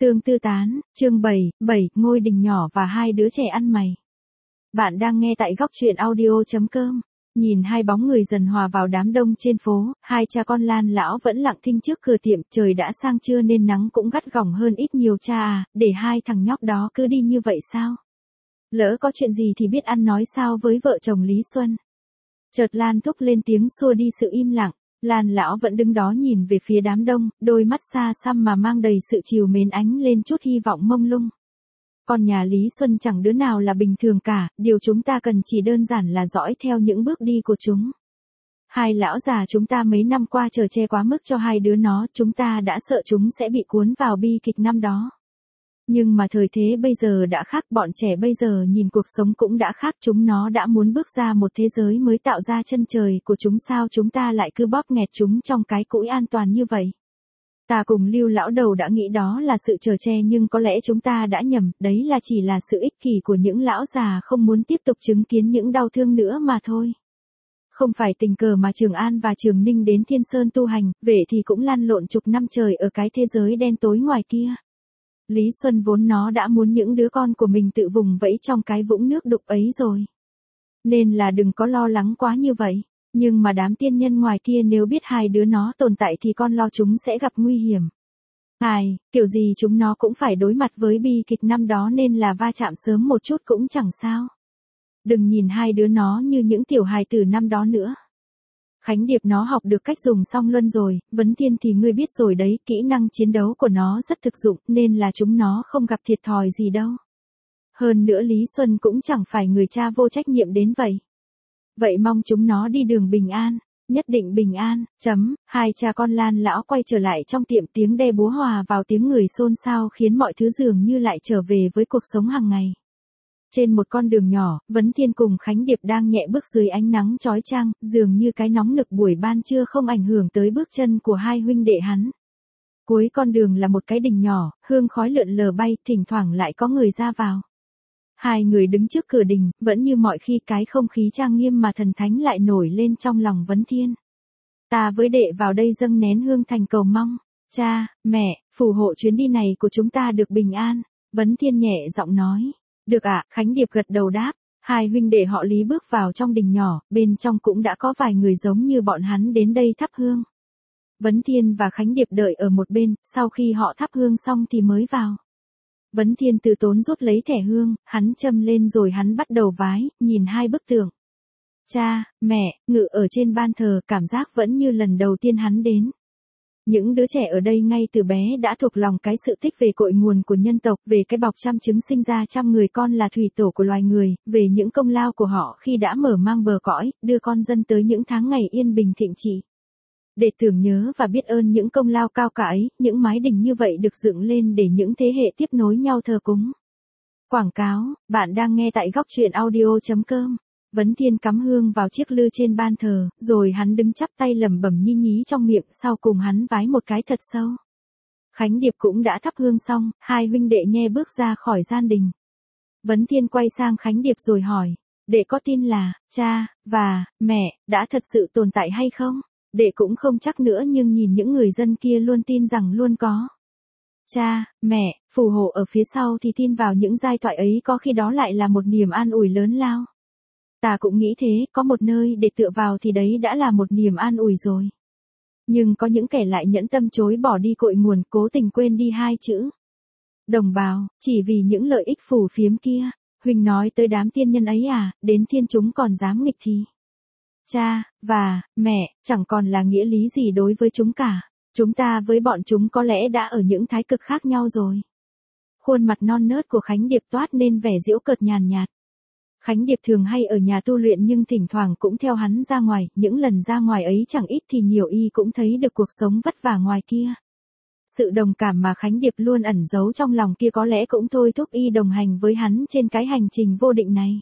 Tương Tư Tán, chương 7, ngôi đình nhỏ và hai đứa trẻ ăn mày. Bạn đang nghe tại góc truyện audio.com. Nhìn hai bóng người dần hòa vào đám đông trên phố, hai cha con Lan lão vẫn lặng thinh trước cửa tiệm, trời đã sang trưa nên nắng cũng gắt gỏng hơn ít nhiều. Cha à, để hai thằng nhóc đó cứ đi như vậy sao? Lỡ có chuyện gì thì biết ăn nói sao với vợ chồng Lý Xuân. Chợt Lan thúc lên tiếng xua đi sự im lặng. Lan lão vẫn đứng đó nhìn về phía đám đông, đôi mắt xa xăm mà mang đầy sự trìu mến ánh lên chút hy vọng mông lung. Con nhà Lý Xuân chẳng đứa nào là bình thường cả, điều chúng ta cần chỉ đơn giản là dõi theo những bước đi của chúng. Hai lão già chúng ta mấy năm qua chở che quá mức cho hai đứa nó, chúng ta đã sợ chúng sẽ bị cuốn vào bi kịch năm đó. Nhưng mà thời thế bây giờ đã khác, bọn trẻ bây giờ nhìn cuộc sống cũng đã khác, chúng nó đã muốn bước ra một thế giới mới tạo ra chân trời của chúng, sao chúng ta lại cứ bóp nghẹt chúng trong cái cũi an toàn như vậy. Ta cùng Lưu lão đầu đã nghĩ đó là sự chở che, nhưng có lẽ chúng ta đã nhầm, đấy là chỉ là sự ích kỷ của những lão già không muốn tiếp tục chứng kiến những đau thương nữa mà thôi. Không phải tình cờ mà Trường An và Trường Ninh đến Thiên Sơn tu hành, về thì cũng lăn lộn chục năm trời ở cái thế giới đen tối ngoài kia. Lý Xuân vốn nó đã muốn những đứa con của mình tự vùng vẫy trong cái vũng nước đục ấy rồi. Nên là đừng có lo lắng quá như vậy. Nhưng mà đám tiên nhân ngoài kia nếu biết hai đứa nó tồn tại thì con lo chúng sẽ gặp nguy hiểm. Kiểu gì chúng nó cũng phải đối mặt với bi kịch năm đó, nên là va chạm sớm một chút cũng chẳng sao. Đừng nhìn hai đứa nó như những tiểu hài tử năm đó nữa. Khánh Điệp nó học được cách dùng song luân rồi, Vấn Thiên thì ngươi biết rồi đấy, kỹ năng chiến đấu của nó rất thực dụng, nên là chúng nó không gặp thiệt thòi gì đâu. Hơn nữa Lý Xuân cũng chẳng phải người cha vô trách nhiệm đến vậy. Vậy mong chúng nó đi đường bình an, nhất định bình an. Hai cha con Lan lão quay trở lại trong tiệm, tiếng đe búa hòa vào tiếng người xôn xao khiến mọi thứ dường như lại trở về với cuộc sống hàng ngày. Trên một con đường nhỏ, Vấn Thiên cùng Khánh Điệp đang nhẹ bước dưới ánh nắng chói chang, dường như cái nóng nực buổi ban trưa không ảnh hưởng tới bước chân của hai huynh đệ hắn. Cuối con đường là một cái đình nhỏ, hương khói lượn lờ bay, thỉnh thoảng lại có người ra vào. Hai người đứng trước cửa đình, vẫn như mọi khi, cái không khí trang nghiêm mà thần thánh lại nổi lên trong lòng Vấn Thiên. Ta với đệ vào đây dâng nén hương thành cầu mong, cha, mẹ, phù hộ chuyến đi này của chúng ta được bình an. Vấn Thiên nhẹ giọng nói. Được ạ, Khánh Điệp gật đầu đáp. Hai huynh đệ họ Lý bước vào trong đình nhỏ, bên trong cũng đã có vài người giống như bọn hắn đến đây thắp hương. Vấn Thiên và Khánh Điệp đợi ở một bên, sau khi họ thắp hương xong thì mới vào. Vấn Thiên từ tốn rút lấy thẻ hương, hắn châm lên rồi hắn bắt đầu vái, nhìn hai bức tượng. Cha, mẹ, ngự ở trên ban thờ, cảm giác vẫn như lần đầu tiên hắn đến. Những đứa trẻ ở đây ngay từ bé đã thuộc lòng cái sự thích về cội nguồn của nhân tộc, về cái bọc trăm trứng sinh ra trăm người con là thủy tổ của loài người, về những công lao của họ khi đã mở mang bờ cõi, đưa con dân tới những tháng ngày yên bình thịnh trị. Để tưởng nhớ và biết ơn những công lao cao cả ấy, những mái đình như vậy được dựng lên để những thế hệ tiếp nối nhau thờ cúng. Quảng cáo, bạn đang nghe tại góc truyện audio.com. Vấn Thiên cắm hương vào chiếc lư trên ban thờ, rồi hắn đứng chắp tay lẩm bẩm nhí nhí trong miệng, sau cùng hắn vái một cái thật sâu. Khánh Điệp cũng đã thắp hương xong, hai huynh đệ nhe bước ra khỏi gian đình. Vấn Thiên quay sang Khánh Điệp rồi hỏi, đệ có tin là, cha, và, mẹ, đã thật sự tồn tại hay không? Đệ cũng không chắc nữa, nhưng nhìn những người dân kia luôn tin rằng luôn có. Cha, mẹ, phù hộ ở phía sau thì tin vào những giai thoại ấy có khi đó lại là một niềm an ủi lớn lao. Ta cũng nghĩ thế, có một nơi để tựa vào thì đấy đã là một niềm an ủi rồi. Nhưng có những kẻ lại nhẫn tâm chối bỏ đi cội nguồn, cố tình quên đi hai chữ đồng bào, chỉ vì những lợi ích phù phiếm kia. Huỳnh nói tới đám tiên nhân ấy à, đến thiên chúng còn dám nghịch thì. Cha, và, mẹ, chẳng còn là nghĩa lý gì đối với chúng cả. Chúng ta với bọn chúng có lẽ đã ở những thái cực khác nhau rồi. Khuôn mặt non nớt của Khánh Điệp toát nên vẻ giễu cợt nhàn nhạt. Khánh Điệp thường hay ở nhà tu luyện nhưng thỉnh thoảng cũng theo hắn ra ngoài, những lần ra ngoài ấy chẳng ít thì nhiều y cũng thấy được cuộc sống vất vả ngoài kia. Sự đồng cảm mà Khánh Điệp luôn ẩn giấu trong lòng kia có lẽ cũng thôi thúc y đồng hành với hắn trên cái hành trình vô định này.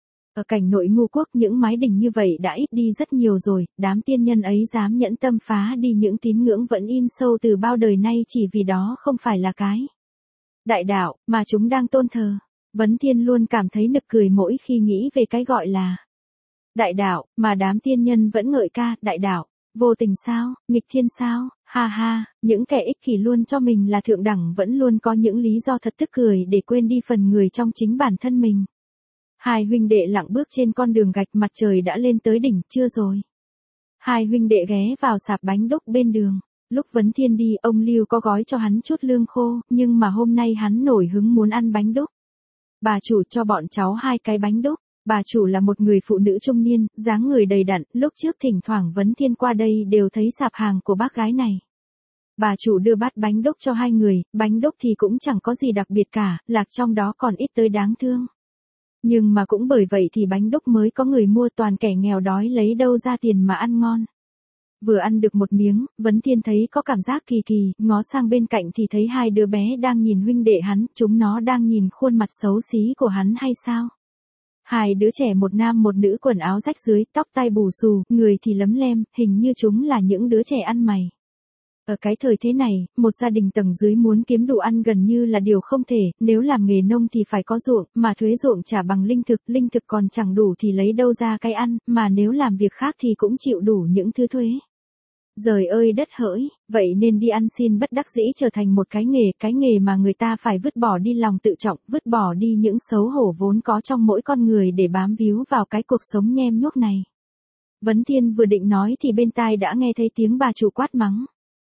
Ở cảnh nội Ngô Quốc những mái đình như vậy đã ít đi rất nhiều rồi, đám tiên nhân ấy dám nhẫn tâm phá đi những tín ngưỡng vẫn in sâu từ bao đời nay chỉ vì đó không phải là cái đại đạo mà chúng đang tôn thờ. Vấn Thiên luôn cảm thấy nực cười mỗi khi nghĩ về cái gọi là đại đạo mà đám tiên nhân vẫn ngợi ca, đại đạo, vô tình sao, nghịch thiên sao, Ha ha, những kẻ ích kỷ luôn cho mình là thượng đẳng vẫn luôn có những lý do thật tức cười để quên đi phần người trong chính bản thân mình. Hai huynh đệ lặng bước trên con đường gạch, mặt trời đã lên tới đỉnh, chưa rồi. Hai huynh đệ ghé vào sạp bánh đúc bên đường. Lúc Vấn Thiên đi, ông Lưu có gói cho hắn chút lương khô, nhưng mà hôm nay hắn nổi hứng muốn ăn bánh đúc. Bà chủ cho bọn cháu 2 cái bánh đúc. Bà chủ là một người phụ nữ trung niên, dáng người đầy đặn, lúc trước thỉnh thoảng Vấn Thiên qua đây đều thấy sạp hàng của bác gái này. Bà chủ đưa bát bánh đúc cho 2 người, bánh đúc thì cũng chẳng có gì đặc biệt cả, lạc trong đó còn ít tới đáng thương. Nhưng mà cũng bởi vậy thì bánh đúc mới có người mua, toàn kẻ nghèo đói lấy đâu ra tiền mà ăn ngon. Vừa ăn được một miếng, Vấn Thiên thấy có cảm giác kỳ kỳ, ngó sang bên cạnh thì thấy 2 đứa bé đang nhìn huynh đệ hắn, chúng nó đang nhìn khuôn mặt xấu xí của hắn hay sao? 2 đứa trẻ, một nam một nữ, quần áo rách rưới, tóc tai bù xù, người thì lấm lem, hình như chúng là những đứa trẻ ăn mày. Ở cái thời thế này, một gia đình tầng dưới muốn kiếm đủ ăn gần như là điều không thể, nếu làm nghề nông thì phải có ruộng, mà thuế ruộng trả bằng linh thực còn chẳng đủ thì lấy đâu ra cái ăn, mà nếu làm việc khác thì cũng chịu đủ những thứ thuế. Giời ơi đất hỡi, vậy nên đi ăn xin bất đắc dĩ trở thành một cái nghề mà người ta phải vứt bỏ đi lòng tự trọng, vứt bỏ đi những xấu hổ vốn có trong mỗi con người để bám víu vào cái cuộc sống nhem nhuốc này. Vấn Thiên vừa định nói thì bên tai đã nghe thấy tiếng bà chủ quát mắng.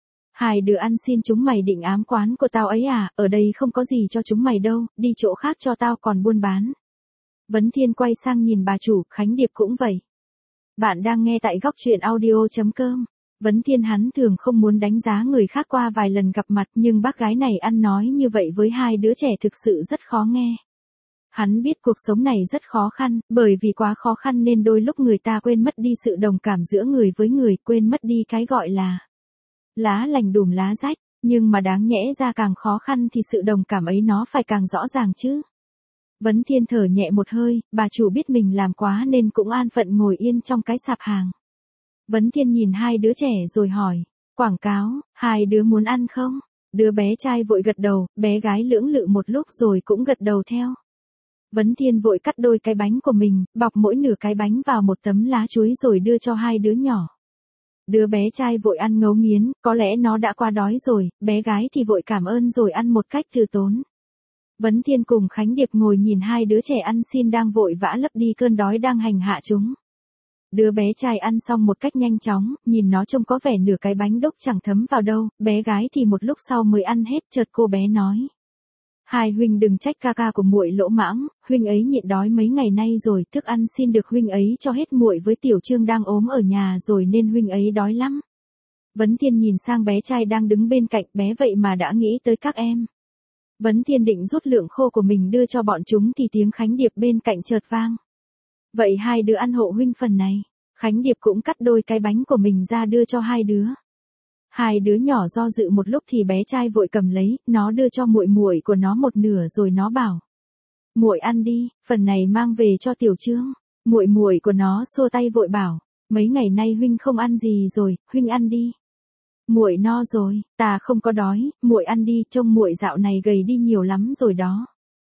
2 đứa ăn xin chúng mày định ám quán của tao ấy à, ở đây không có gì cho chúng mày đâu, đi chỗ khác cho tao còn buôn bán. Vấn Thiên quay sang nhìn bà chủ, Khánh Điệp cũng vậy. Bạn đang nghe tại góc truyện audio.com. Vấn Thiên hắn thường không muốn đánh giá người khác qua vài lần gặp mặt, nhưng bác gái này ăn nói như vậy với 2 đứa trẻ thực sự rất khó nghe. Hắn biết cuộc sống này rất khó khăn, bởi vì quá khó khăn nên đôi lúc người ta quên mất đi sự đồng cảm giữa người với người, quên mất đi cái gọi là lá lành đùm lá rách, nhưng mà đáng nhẽ ra càng khó khăn thì sự đồng cảm ấy nó phải càng rõ ràng chứ. Vấn Thiên thở nhẹ một hơi, bà chủ biết mình làm quá nên cũng an phận ngồi yên trong cái sạp hàng. Vấn Thiên nhìn 2 đứa trẻ rồi hỏi, quảng cáo, 2 đứa muốn ăn không? Đứa bé trai vội gật đầu, bé gái lưỡng lự một lúc rồi cũng gật đầu theo. Vấn Thiên vội cắt đôi cái bánh của mình, bọc mỗi nửa cái bánh vào một tấm lá chuối rồi đưa cho 2 đứa nhỏ. Đứa bé trai vội ăn ngấu nghiến, có lẽ nó đã quá đói rồi, bé gái thì vội cảm ơn rồi ăn một cách từ tốn. Vấn Thiên cùng Khánh Điệp ngồi nhìn 2 đứa trẻ ăn xin đang vội vã lấp đi cơn đói đang hành hạ chúng. Đứa bé trai ăn xong một cách nhanh chóng, nhìn nó trông có vẻ nửa cái bánh đúc chẳng thấm vào đâu, bé gái thì một lúc sau mới ăn hết, chợt cô bé nói. 2 huynh đừng trách ca ca của muội lỗ mãng, huynh ấy nhịn đói mấy ngày nay rồi, thức ăn xin được huynh ấy cho hết, muội với Tiểu Trương đang ốm ở nhà rồi nên huynh ấy đói lắm. Vấn Thiên nhìn sang bé trai đang đứng bên cạnh, bé vậy mà đã nghĩ tới các em. Vấn Thiên định rút lượng khô của mình đưa cho bọn chúng thì tiếng Khánh Điệp bên cạnh chợt vang. Vậy 2 đứa ăn hộ huynh phần này. Khánh Điệp cũng cắt đôi cái bánh của mình ra đưa cho 2 đứa. 2 đứa nhỏ do dự một lúc thì bé trai vội cầm lấy, nó đưa cho muội muội của nó một nửa rồi nó bảo: "Muội ăn đi, phần này mang về cho Tiểu Trương." Muội muội của nó xua tay vội bảo: "Mấy ngày nay huynh không ăn gì rồi, huynh ăn đi." "Muội no rồi, ta không có đói, muội ăn đi, trông muội dạo này gầy đi nhiều lắm rồi đó."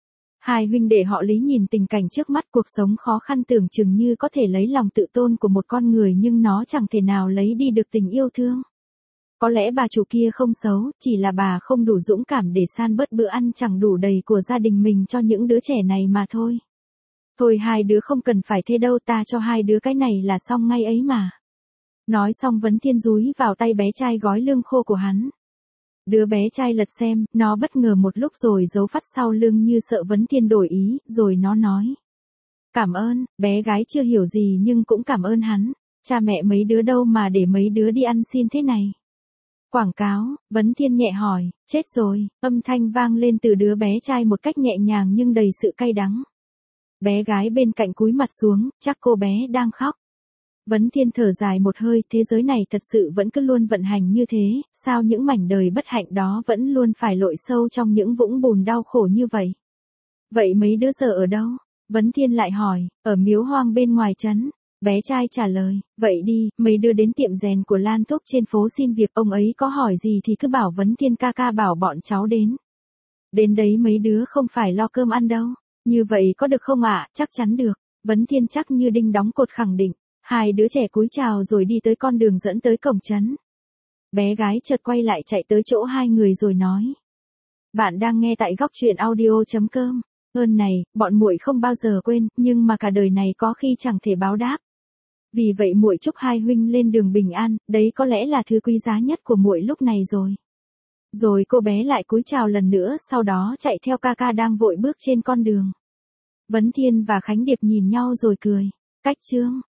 2 huynh đệ họ Lý nhìn tình cảnh trước mắt, cuộc sống khó khăn tưởng chừng như có thể lấy lòng tự tôn của một con người nhưng nó chẳng thể nào lấy đi được tình yêu thương. Có lẽ bà chủ kia không xấu, chỉ là bà không đủ dũng cảm để san bớt bữa ăn chẳng đủ đầy của gia đình mình cho những đứa trẻ này mà thôi. Thôi 2 đứa không cần phải thế đâu, ta cho 2 đứa cái này là xong ngay ấy mà. Nói xong Vấn Thiên dúi vào tay bé trai gói lương khô của hắn. Đứa bé trai lật xem, nó bất ngờ một lúc rồi giấu phát sau lưng như sợ Vấn Thiên đổi ý, rồi nó nói: "Cảm ơn." Bé gái chưa hiểu gì nhưng cũng cảm ơn hắn. Cha mẹ mấy đứa đâu mà để mấy đứa đi ăn xin thế này? Quảng cáo, Vấn Thiên nhẹ hỏi. Chết rồi, âm thanh vang lên từ đứa bé trai một cách nhẹ nhàng nhưng đầy sự cay đắng. Bé gái bên cạnh cúi mặt xuống, chắc cô bé đang khóc. Vấn Thiên thở dài một hơi, thế giới này thật sự vẫn cứ luôn vận hành như thế, sao những mảnh đời bất hạnh đó vẫn luôn phải lội sâu trong những vũng bùn đau khổ như vậy? Vậy mấy đứa giờ ở đâu? Vấn Thiên lại hỏi. Ở miếu hoang bên ngoài trấn. Bé trai trả lời. Vậy đi, mấy đứa đến tiệm rèn của Lan Thúc trên phố xin việc, ông ấy có hỏi gì thì cứ bảo Vấn Thiên ca ca bảo bọn cháu đến. Đến đấy mấy đứa không phải lo cơm ăn đâu. Như vậy có được không ạ? Chắc chắn được. Vấn Thiên chắc như đinh đóng cột khẳng định. 2 đứa trẻ cúi chào rồi đi tới con đường dẫn tới cổng trấn. Bé gái chợt quay lại chạy tới chỗ hai người rồi nói. Bạn đang nghe tại góc truyện audio.com. Ơn này, bọn muội không bao giờ quên, nhưng mà cả đời này có khi chẳng thể báo đáp. Vì vậy muội chúc hai huynh lên đường bình an, đấy có lẽ là thứ quý giá nhất của muội lúc này rồi. Rồi cô bé lại cúi chào lần nữa, sau đó chạy theo ca ca đang vội bước trên con đường. Vấn Thiên và Khánh Điệp nhìn nhau rồi cười. Cách chương